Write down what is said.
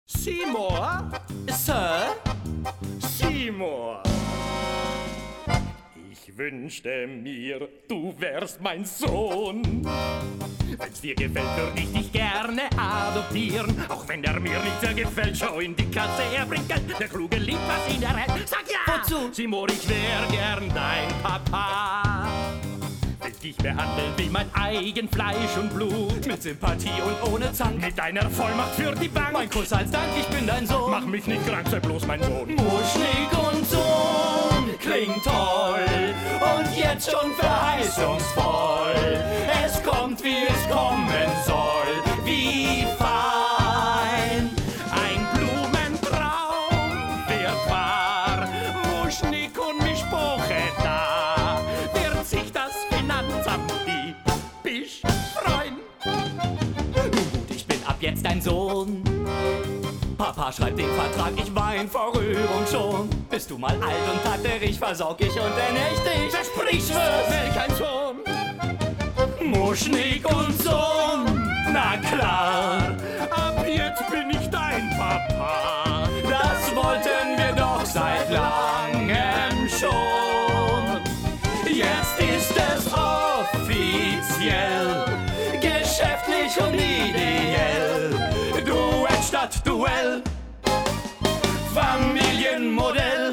Seymour? Sir? Seymour! Ich wünschte mir, du wärst mein Sohn. Wenn's dir gefällt, würde ich dich gerne adoptieren. Auch wenn er mir nicht sehr gefällt, schau in die Kasse, er bringt Geld. Der Kluge liebt, was ihn erhält. Sag ja! Wozu? Seymour, ich wär gern dein Papa. Will dich behandeln wie mein eigen Fleisch und Blut. Mit Sympathie und ohne Zank. Mit deiner Vollmacht für die Bank. Mein Kuss als Dank, ich bin dein Sohn. Mach mich nicht krank, sei bloß mein Sohn. Muschelig und Sohn klingt toll und jetzt schon verheißungsvoll. Es kommt, wie es kommen soll, wie fein. Ein Blumentraum wird wahr, Muschnig und Mischpoche da. Wird sich das Finanzamt typisch freuen. Nun gut, ich bin ab jetzt dein Sohn. Papa schreibt den Vertrag, ich wein vor Rührung schon. Bist du mal alt und tatterig, versorg ich und ernächt dich. Versprich's, welch ein Sohn. Muschnig und Sohn, na klar, Ab jetzt bin ich dein Papa. das wollten wir doch seit langem schon. Jetzt ist es offiziell, geschäftlich und ideell. Duett statt Duell, Familienmodell.